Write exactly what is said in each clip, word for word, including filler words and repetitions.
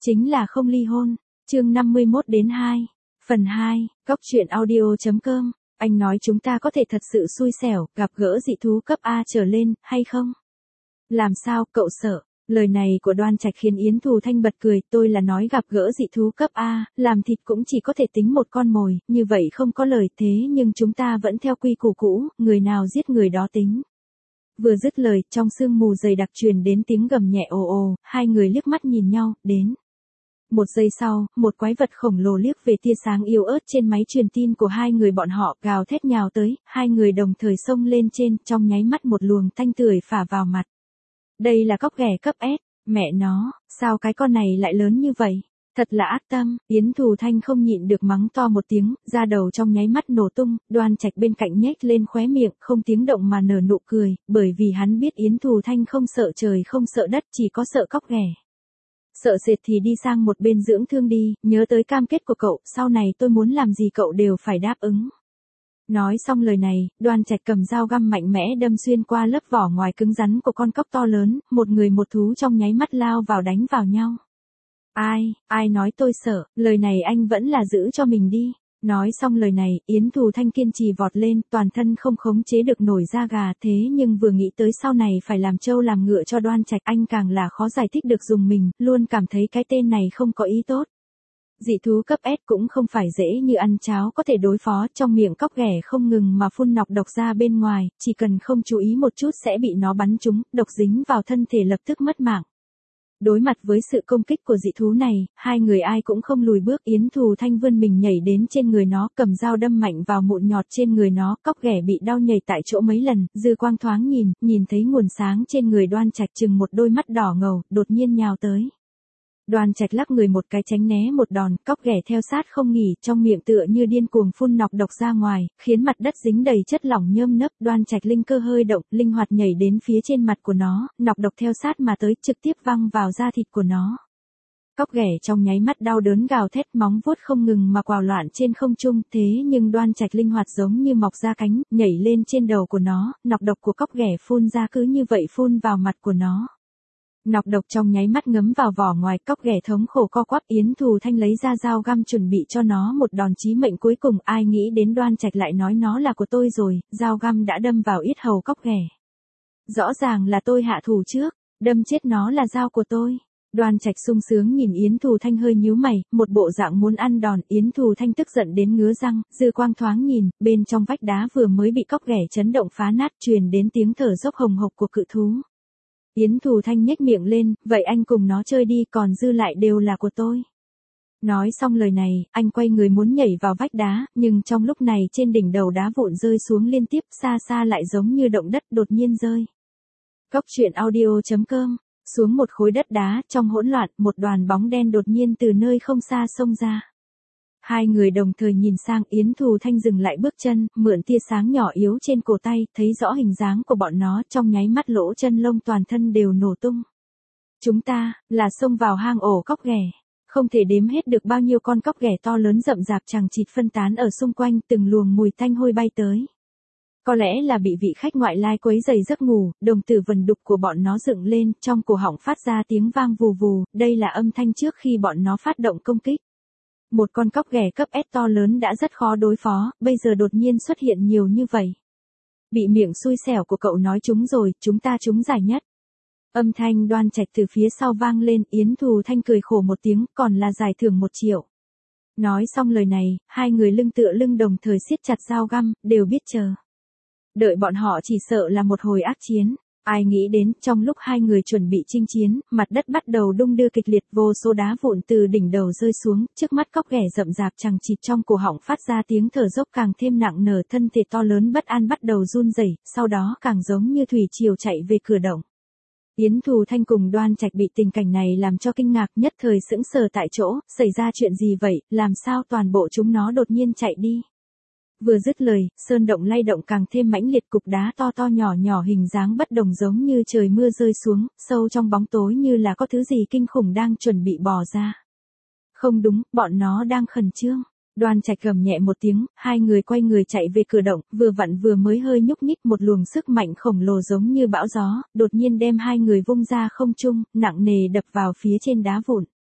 chính là không ly hôn. Chương năm mươi mốt đến hai. Phần hai, Cóc truyện audio chấm com. Anh nói chúng ta có thể thật sự xui xẻo, gặp gỡ dị thú cấp A trở lên, hay không? Làm sao, cậu sợ? Lời này của Đoan Trạch khiến Yến Thù Thanh bật cười, tôi là nói gặp gỡ dị thú cấp A, làm thịt cũng chỉ có thể tính một con mồi, như vậy không có lời thế nhưng chúng ta vẫn theo quy củ cũ, người nào giết người đó tính. Vừa dứt lời, trong sương mù dày đặc truyền đến tiếng gầm nhẹ ồ ồ, hai người liếc mắt nhìn nhau, đến. Một giây sau, một quái vật khổng lồ liếc về tia sáng yếu ớt trên máy truyền tin của hai người bọn họ, gào thét nhào tới, hai người đồng thời xông lên trên, trong nháy mắt một luồng thanh tưởi phả vào mặt. Đây là cóc ghẻ cấp S, mẹ nó, sao cái con này lại lớn như vậy? Thật là ác tâm. Yến Thù Thanh không nhịn được mắng to một tiếng, da đầu trong nháy mắt nổ tung, Đoan Trạch bên cạnh nhếch lên khóe miệng, không tiếng động mà nở nụ cười, bởi vì hắn biết Yến Thù Thanh không sợ trời không sợ đất, chỉ có sợ cóc ghẻ. Sợ sệt thì đi sang một bên dưỡng thương đi, nhớ tới cam kết của cậu, sau này tôi muốn làm gì cậu đều phải đáp ứng. Nói xong lời này, Đoan Trạch cầm dao găm mạnh mẽ đâm xuyên qua lớp vỏ ngoài cứng rắn của con cóc to lớn, một người một thú trong nháy mắt lao vào đánh vào nhau. Ai, ai nói tôi sợ, lời này anh vẫn là giữ cho mình đi. Nói xong lời này, Yến Thù Thanh kiên trì vọt lên, toàn thân không khống chế được nổi da gà, thế nhưng vừa nghĩ tới sau này phải làm trâu làm ngựa cho Đoan Trạch, anh càng là khó giải thích được dùng mình, luôn cảm thấy cái tên này không có ý tốt. Dị thú cấp S cũng không phải dễ như ăn cháo có thể đối phó, trong miệng cóc ghẻ không ngừng mà phun nọc độc ra bên ngoài, chỉ cần không chú ý một chút sẽ bị nó bắn trúng, độc dính vào thân thể lập tức mất mạng. Đối mặt với sự công kích của dị thú này, hai người ai cũng không lùi bước. Yến Thù Thanh vươn mình nhảy đến trên người nó, cầm dao đâm mạnh vào mụn nhọt trên người nó, cóc ghẻ bị đau nhảy tại chỗ mấy lần, dư quang thoáng nhìn, nhìn thấy nguồn sáng trên người Đoan Trạch chừng một đôi mắt đỏ ngầu, đột nhiên nhào tới. Đoan Trạch lắc người một cái tránh né một đòn, cóc ghẻ theo sát không nghỉ, trong miệng tựa như điên cuồng phun nọc độc ra ngoài, khiến mặt đất dính đầy chất lỏng nhơm nớp. Đoan Trạch linh cơ hơi động, linh hoạt nhảy đến phía trên mặt của nó, nọc độc theo sát mà tới, trực tiếp văng vào da thịt của nó. Cóc ghẻ trong nháy mắt đau đớn gào thét, móng vuốt không ngừng mà quào loạn trên không trung, thế nhưng Đoan Trạch linh hoạt giống như mọc ra cánh, nhảy lên trên đầu của nó, nọc độc của cóc ghẻ phun ra cứ như vậy phun vào mặt của nó. Nọc độc trong nháy mắt ngấm vào vỏ ngoài, cóc ghẻ thống khổ co quắp. Yến Thù Thanh lấy ra dao găm chuẩn bị cho nó một đòn chí mệnh cuối cùng, ai nghĩ đến Đoan Trạch lại nói nó là của tôi rồi, dao găm đã đâm vào yết hầu cóc ghẻ. Rõ ràng là tôi hạ thủ trước, đâm chết nó là dao của tôi. Đoan Trạch sung sướng nhìn Yến Thù Thanh hơi nhíu mày, một bộ dạng muốn ăn đòn. Yến Thù Thanh tức giận đến ngứa răng, dư quang thoáng nhìn, bên trong vách đá vừa mới bị cóc ghẻ chấn động phá nát, truyền đến tiếng thở dốc hồng hộc của cự thú. Yến Thù Thanh nhếch miệng lên, vậy anh cùng nó chơi đi, còn dư lại đều là của tôi. Nói xong lời này, anh quay người muốn nhảy vào vách đá, nhưng trong lúc này trên đỉnh đầu đá vụn rơi xuống liên tiếp, xa xa lại giống như động đất đột nhiên rơi. Cóc truyện audio chấm com. Xuống một khối đất đá, trong hỗn loạn, một đoàn bóng đen đột nhiên từ nơi không xa xông ra. Hai người đồng thời nhìn sang, Yến Thù Thanh dừng lại bước chân, mượn tia sáng nhỏ yếu trên cổ tay, thấy rõ hình dáng của bọn nó, trong nháy mắt lỗ chân lông toàn thân đều nổ tung. Chúng ta, là xông vào hang ổ cóc ghẻ. Không thể đếm hết được bao nhiêu con cóc ghẻ to lớn rậm rạp chằng chịt phân tán ở xung quanh, từng luồng mùi tanh hôi bay tới. Có lẽ là bị vị khách ngoại lai quấy rầy giấc ngủ, đồng tử vần đục của bọn nó dựng lên, trong cổ họng phát ra tiếng vang vù vù, đây là âm thanh trước khi bọn nó phát động công kích. Một con cóc ghẻ cấp S to lớn đã rất khó đối phó, bây giờ đột nhiên xuất hiện nhiều như vậy. Bị miệng xui xẻo của cậu nói chúng rồi, chúng ta trúng giải nhất. Âm thanh Đoan Trạch từ phía sau vang lên, Yến Thù Thanh cười khổ một tiếng, còn là giải thưởng một triệu. Nói xong lời này, hai người lưng tựa lưng đồng thời siết chặt dao găm, đều biết chờ. Đợi bọn họ chỉ sợ là một hồi ác chiến. Ai nghĩ đến, trong lúc hai người chuẩn bị chinh chiến, mặt đất bắt đầu đung đưa kịch liệt, vô số đá vụn từ đỉnh đầu rơi xuống, trước mắt cóc ghẻ rậm rạp chằng chịt trong cổ họng phát ra tiếng thở dốc càng thêm nặng nề, thân thể to lớn bất an bắt đầu run rẩy, sau đó càng giống như thủy triều chạy về cửa động. Yến Thù Thanh cùng Đoan Trạch bị tình cảnh này làm cho kinh ngạc, nhất thời sững sờ tại chỗ, xảy ra chuyện gì vậy, làm sao toàn bộ chúng nó đột nhiên chạy đi. Vừa dứt lời, sơn động lay động càng thêm mãnh liệt, cục đá to to nhỏ nhỏ hình dáng bất đồng giống như trời mưa rơi xuống, sâu trong bóng tối như là có thứ gì kinh khủng đang chuẩn bị bò ra. Không đúng, bọn nó đang khẩn trương. Đoan Trạch gầm nhẹ một tiếng, hai người quay người chạy về cửa động, vừa vặn vừa mới hơi nhúc nhích, một luồng sức mạnh khổng lồ giống như bão gió, đột nhiên đem hai người vung ra không trung, nặng nề đập vào phía trên đá vụn.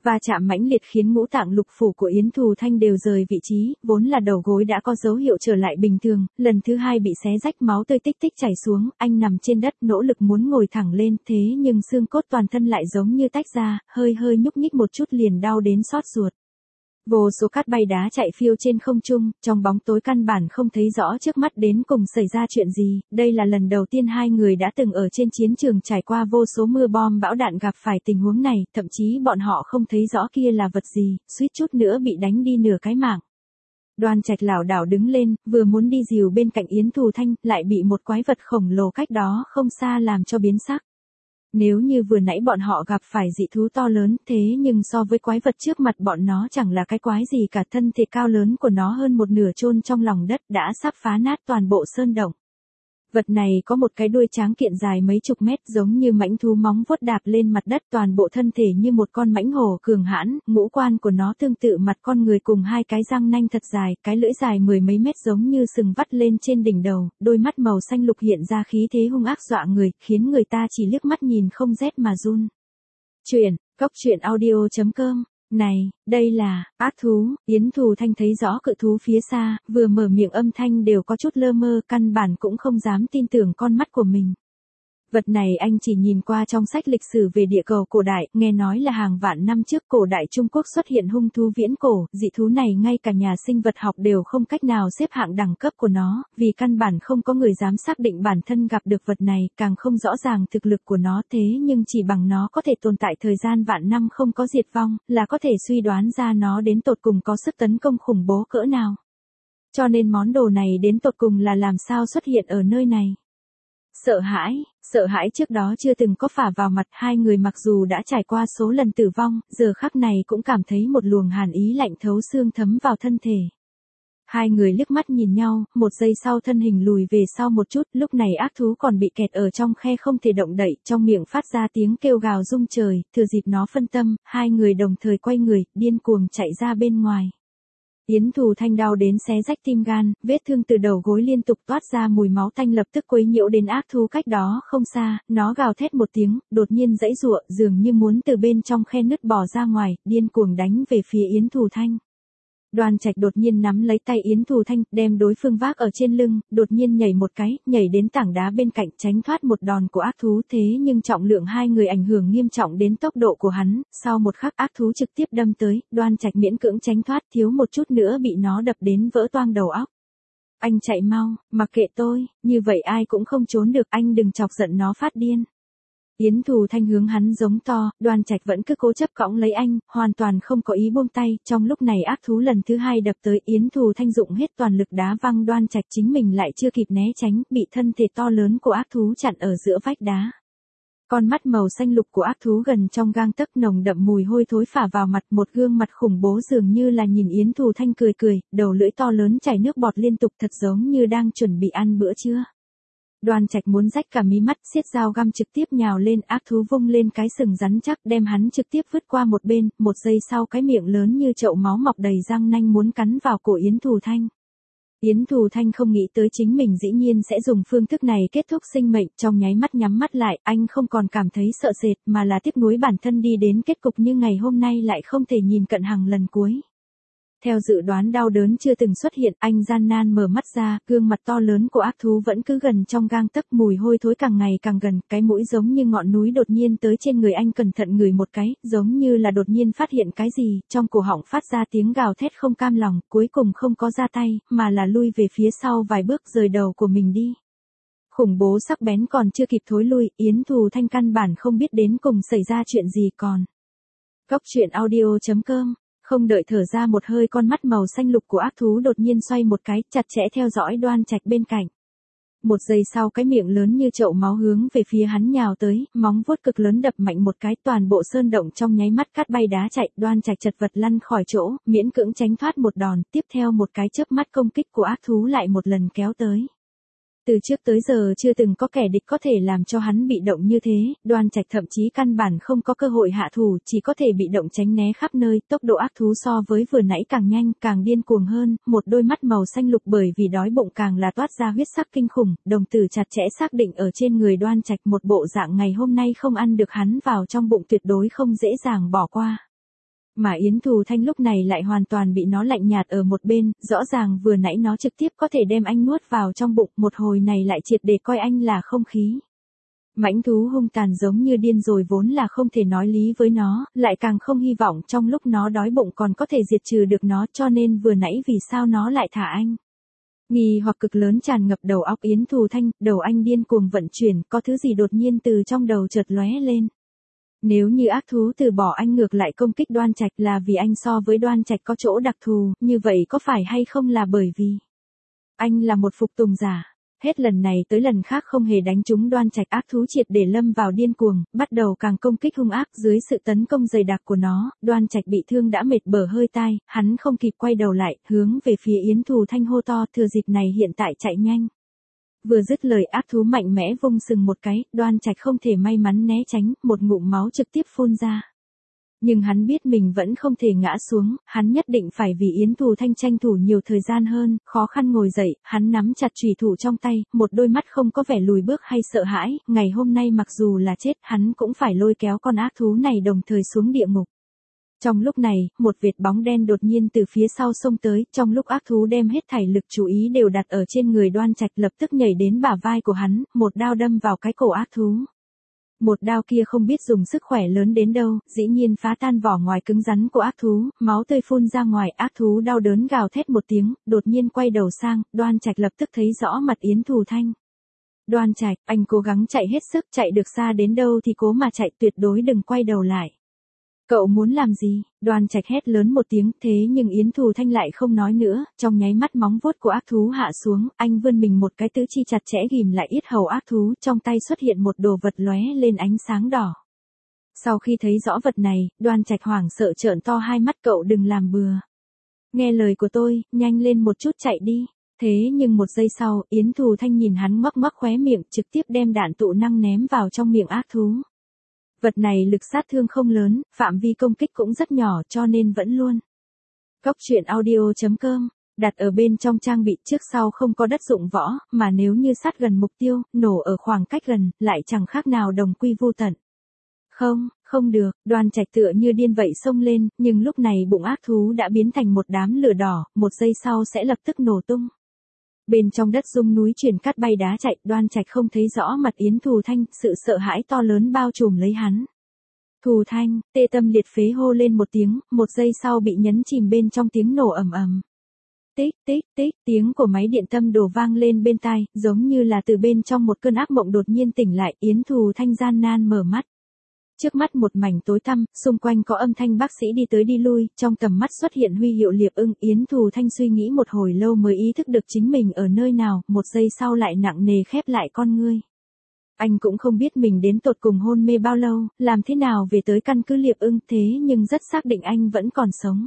Va chạm mãnh liệt khiến ngũ tạng lục phủ của Yến Thù Thanh đều rời vị trí, vốn là đầu gối đã có dấu hiệu trở lại bình thường, lần thứ hai bị xé rách máu tươi tích tích chảy xuống, anh nằm trên đất nỗ lực muốn ngồi thẳng lên, thế nhưng xương cốt toàn thân lại giống như tách ra, hơi hơi nhúc nhích một chút liền đau đến xót ruột. Vô số cát bay đá chạy phiêu trên không trung, trong bóng tối căn bản không thấy rõ trước mắt đến cùng xảy ra chuyện gì, đây là lần đầu tiên hai người đã từng ở trên chiến trường trải qua vô số mưa bom bão đạn gặp phải tình huống này, thậm chí bọn họ không thấy rõ kia là vật gì, suýt chút nữa bị đánh đi nửa cái mạng. Đoan Trạch lảo đảo đứng lên, vừa muốn đi dìu bên cạnh Yến Thù Thanh, lại bị một quái vật khổng lồ cách đó không xa làm cho biến sắc. Nếu như vừa nãy bọn họ gặp phải dị thú to lớn, thế nhưng so với quái vật trước mặt bọn nó chẳng là cái quái gì cả, thân thể cao lớn của nó hơn một nửa chôn trong lòng đất đã sắp phá nát toàn bộ sơn động. Vật này có một cái đuôi tráng kiện dài mấy chục mét giống như mãnh thú móng vuốt đạp lên mặt đất, toàn bộ thân thể như một con mãnh hổ cường hãn, ngũ quan của nó tương tự mặt con người cùng hai cái răng nanh thật dài, cái lưỡi dài mười mấy mét giống như sừng vắt lên trên đỉnh đầu, đôi mắt màu xanh lục hiện ra khí thế hung ác dọa người, khiến người ta chỉ liếc mắt nhìn không rét mà run. Chuyện, cốc truyện audio chấm com. Này, đây là, ác thú, Yến Thù Thanh thấy rõ cự thú phía xa, vừa mở miệng âm thanh đều có chút lơ mơ, căn bản cũng không dám tin tưởng con mắt của mình. Vật này anh chỉ nhìn qua trong sách lịch sử về địa cầu cổ đại, nghe nói là hàng vạn năm trước cổ đại Trung Quốc xuất hiện hung thú viễn cổ, dị thú này ngay cả nhà sinh vật học đều không cách nào xếp hạng đẳng cấp của nó, vì căn bản không có người dám xác định bản thân gặp được vật này, càng không rõ ràng thực lực của nó, thế nhưng chỉ bằng nó có thể tồn tại thời gian vạn năm không có diệt vong, là có thể suy đoán ra nó đến tột cùng có sức tấn công khủng bố cỡ nào. Cho nên món đồ này đến tột cùng là làm sao xuất hiện ở nơi này. Sợ hãi, sợ hãi trước đó chưa từng có phả vào mặt, hai người mặc dù đã trải qua số lần tử vong, giờ khắc này cũng cảm thấy một luồng hàn ý lạnh thấu xương thấm vào thân thể. Hai người liếc mắt nhìn nhau, một giây sau thân hình lùi về sau một chút, lúc này ác thú còn bị kẹt ở trong khe không thể động đậy, trong miệng phát ra tiếng kêu gào rung trời, thừa dịp nó phân tâm, hai người đồng thời quay người, điên cuồng chạy ra bên ngoài. Yến Thù Thanh đau đến xé rách tim gan, vết thương từ đầu gối liên tục toát ra mùi máu tanh lập tức quấy nhiễu đến ác thú cách đó không xa, nó gào thét một tiếng, đột nhiên giãy giụa, dường như muốn từ bên trong khe nứt bò ra ngoài, điên cuồng đánh về phía Yến Thù Thanh. Đoan Trạch đột nhiên nắm lấy tay Yến Thù Thanh, đem đối phương vác ở trên lưng, đột nhiên nhảy một cái, nhảy đến tảng đá bên cạnh tránh thoát một đòn của ác thú, thế nhưng trọng lượng hai người ảnh hưởng nghiêm trọng đến tốc độ của hắn, sau một khắc ác thú trực tiếp đâm tới, Đoan Trạch miễn cưỡng tránh thoát, thiếu một chút nữa bị nó đập đến vỡ toang đầu óc. Anh chạy mau, mặc kệ tôi, như vậy ai cũng không trốn được, anh đừng chọc giận nó phát điên. Yến Thù Thanh hướng hắn giống to, Đoan Trạch vẫn cứ cố chấp cõng lấy anh, hoàn toàn không có ý buông tay, trong lúc này ác thú lần thứ hai đập tới, Yến Thù Thanh dụng hết toàn lực đá văng Đoan Trạch, chính mình lại chưa kịp né tránh, bị thân thể to lớn của ác thú chặn ở giữa vách đá. Con mắt màu xanh lục của ác thú gần trong gang tấc, nồng đậm mùi hôi thối phả vào mặt, một gương mặt khủng bố dường như là nhìn Yến Thù Thanh cười cười, đầu lưỡi to lớn chảy nước bọt liên tục thật giống như đang chuẩn bị ăn bữa trưa. Đoan Trạch muốn rách cả mí mắt, xiết dao găm trực tiếp nhào lên, ác thú vung lên cái sừng rắn chắc đem hắn trực tiếp vứt qua một bên, một giây sau cái miệng lớn như chậu máu mọc đầy răng nanh muốn cắn vào cổ Yến Thù Thanh. Yến Thù Thanh không nghĩ tới chính mình dĩ nhiên sẽ dùng phương thức này kết thúc sinh mệnh, trong nháy mắt nhắm mắt lại, anh không còn cảm thấy sợ sệt mà là tiếc nuối bản thân đi đến kết cục như ngày hôm nay lại không thể nhìn cận hàng lần cuối. Theo dự đoán đau đớn chưa từng xuất hiện, anh gian nan mở mắt ra, gương mặt to lớn của ác thú vẫn cứ gần trong gang tấc, mùi hôi thối càng ngày càng gần, cái mũi giống như ngọn núi đột nhiên tới trên người anh, cẩn thận ngửi một cái, giống như là đột nhiên phát hiện cái gì, trong cổ họng phát ra tiếng gào thét không cam lòng, cuối cùng không có ra tay, mà là lui về phía sau vài bước rời đầu của mình đi. Khủng bố sắc bén còn chưa kịp thối lui, Yến Thù Thanh căn bản không biết đến cùng xảy ra chuyện gì còn. Cốc truyện audio chấm com. Không đợi thở ra một hơi, con mắt màu xanh lục của ác thú đột nhiên xoay một cái, chặt chẽ theo dõi Đoan Trạch bên cạnh. Một giây sau cái miệng lớn như chậu máu hướng về phía hắn nhào tới, móng vuốt cực lớn đập mạnh một cái, toàn bộ sơn động trong nháy mắt cát bay đá chạy, Đoan Trạch chật vật lăn khỏi chỗ, miễn cưỡng tránh thoát một đòn, tiếp theo một cái chớp mắt công kích của ác thú lại một lần kéo tới. Từ trước tới giờ chưa từng có kẻ địch có thể làm cho hắn bị động như thế, Đoan Trạch thậm chí căn bản không có cơ hội hạ thủ, chỉ có thể bị động tránh né khắp nơi, tốc độ ác thú so với vừa nãy càng nhanh, càng điên cuồng hơn, một đôi mắt màu xanh lục bởi vì đói bụng càng là toát ra huyết sắc kinh khủng, đồng tử chặt chẽ xác định ở trên người Đoan Trạch, một bộ dạng ngày hôm nay không ăn được hắn vào trong bụng tuyệt đối không dễ dàng bỏ qua. Mà Yến Thù Thanh lúc này lại hoàn toàn bị nó lạnh nhạt ở một bên, rõ ràng vừa nãy nó trực tiếp có thể đem anh nuốt vào trong bụng, một hồi này lại triệt để coi anh là không khí. Mãnh thú hung tàn giống như điên rồi vốn là không thể nói lý với nó, lại càng không hy vọng trong lúc nó đói bụng còn có thể diệt trừ được nó, cho nên vừa nãy vì sao nó lại thả anh. Nghi hoặc cực lớn tràn ngập đầu óc Yến Thù Thanh, đầu anh điên cuồng vận chuyển, có thứ gì đột nhiên từ trong đầu chợt lóe lên. Nếu như ác thú từ bỏ anh ngược lại công kích Đoan Trạch là vì anh so với Đoan Trạch có chỗ đặc thù, như vậy có phải hay không là bởi vì anh là một phục tùng giả. Hết lần này tới lần khác không hề đánh trúng Đoan Trạch, ác thú triệt để lâm vào điên cuồng, bắt đầu càng công kích hung ác. Dưới sự tấn công dày đặc của nó, Đoan Trạch bị thương đã mệt bở hơi tai, hắn không kịp quay đầu lại, hướng về phía Yến Thù Thanh hô to, thừa dịp này hiện tại chạy nhanh. Vừa dứt lời ác thú mạnh mẽ vung sừng một cái, Đoan Trạch không thể may mắn né tránh, một ngụm máu trực tiếp phun ra. Nhưng hắn biết mình vẫn không thể ngã xuống, hắn nhất định phải vì Yến Thù Thanh tranh thủ nhiều thời gian hơn, khó khăn ngồi dậy, hắn nắm chặt chùy thủ trong tay, một đôi mắt không có vẻ lùi bước hay sợ hãi, ngày hôm nay mặc dù là chết, hắn cũng phải lôi kéo con ác thú này đồng thời xuống địa ngục. Trong lúc này, một vệt bóng đen đột nhiên từ phía sau xông tới, trong lúc ác thú đem hết thảy lực chú ý đều đặt ở trên người Đoan Trạch, lập tức nhảy đến bả vai của hắn, một đao đâm vào cái cổ ác thú. Một đao kia không biết dùng sức khỏe lớn đến đâu, dĩ nhiên phá tan vỏ ngoài cứng rắn của ác thú, máu tươi phun ra ngoài, ác thú đau đớn gào thét một tiếng, đột nhiên quay đầu sang, Đoan Trạch lập tức thấy rõ mặt Yến Thù Thanh. Đoan Trạch, anh cố gắng chạy hết sức, chạy được xa đến đâu thì cố mà chạy, tuyệt đối đừng quay đầu lại. Cậu muốn làm gì? Đoan Trạch hét lớn một tiếng, thế nhưng Yến Thù Thanh lại không nói nữa, trong nháy mắt móng vuốt của ác thú hạ xuống, anh vươn mình một cái tứ chi chặt chẽ ghim lại yết hầu ác thú, trong tay xuất hiện một đồ vật lóe lên ánh sáng đỏ. Sau khi thấy rõ vật này, Đoan Trạch hoảng sợ trợn to hai mắt, cậu đừng làm bừa. Nghe lời của tôi, nhanh lên một chút chạy đi. Thế nhưng một giây sau, Yến Thù Thanh nhìn hắn ngoắc ngoắc khóe miệng, trực tiếp đem đạn tụ năng ném vào trong miệng ác thú. Vật này lực sát thương không lớn, phạm vi công kích cũng rất nhỏ cho nên vẫn luôn. Góc truyện audio chấm com, đặt ở bên trong trang bị trước sau không có đất dụng võ, mà nếu như sát gần mục tiêu, nổ ở khoảng cách gần, lại chẳng khác nào đồng quy vu tận. Không, không được, Đoan Trạch tựa như điên vậy xông lên, nhưng lúc này bụng ác thú đã biến thành một đám lửa đỏ, một giây sau sẽ lập tức nổ tung. Bên trong đất rung núi chuyển cát bay đá chạy, Đoan Trạch không thấy rõ mặt Yến Thù Thanh, sự sợ hãi to lớn bao trùm lấy hắn. Thù Thanh, tê tâm liệt phế hô lên một tiếng, một giây sau bị nhấn chìm bên trong tiếng nổ ầm ầm. Tích tích tích, tiếng của máy điện tâm đổ vang lên bên tai, giống như là từ bên trong một cơn ác mộng đột nhiên tỉnh lại, Yến Thù Thanh gian nan mở mắt. Trước mắt một mảnh tối tăm, xung quanh có âm thanh bác sĩ đi tới đi lui, trong tầm mắt xuất hiện huy hiệu liệp ưng, Yến Thù Thanh suy nghĩ một hồi lâu mới ý thức được chính mình ở nơi nào, một giây sau lại nặng nề khép lại con ngươi. Anh cũng không biết mình đến tột cùng hôn mê bao lâu, làm thế nào về tới căn cứ liệp ưng, thế nhưng rất xác định anh vẫn còn sống.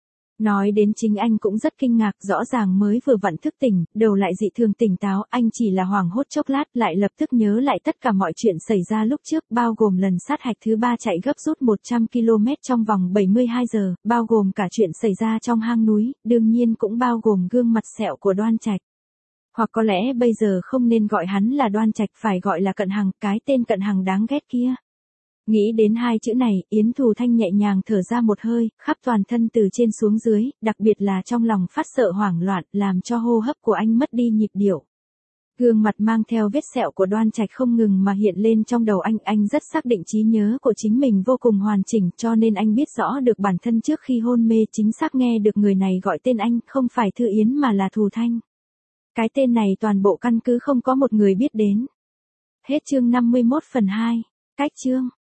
Nói đến chính anh cũng rất kinh ngạc, rõ ràng mới vừa vặn thức tỉnh, đầu lại dị thường tỉnh táo, anh chỉ là hoảng hốt chốc lát, lại lập tức nhớ lại tất cả mọi chuyện xảy ra lúc trước, bao gồm lần sát hạch thứ ba chạy gấp rút một trăm ki lô mét trong vòng bảy mươi hai giờ, bao gồm cả chuyện xảy ra trong hang núi, đương nhiên cũng bao gồm gương mặt sẹo của Đoan Trạch. Hoặc có lẽ bây giờ không nên gọi hắn là Đoan Trạch, phải gọi là Cận Hằng, cái tên Cận Hằng đáng ghét kia. Nghĩ đến hai chữ này, Yến Thù Thanh nhẹ nhàng thở ra một hơi, khắp toàn thân từ trên xuống dưới, đặc biệt là trong lòng phát sợ hoảng loạn, làm cho hô hấp của anh mất đi nhịp điệu. Gương mặt mang theo vết sẹo của Đoan Trạch không ngừng mà hiện lên trong đầu anh, anh rất xác định trí nhớ của chính mình vô cùng hoàn chỉnh, cho nên anh biết rõ được bản thân trước khi hôn mê chính xác nghe được người này gọi tên anh, không phải Thư Yến mà là Thù Thanh. Cái tên này toàn bộ căn cứ không có một người biết đến. Hết chương năm mươi mốt phần hai. Cách chương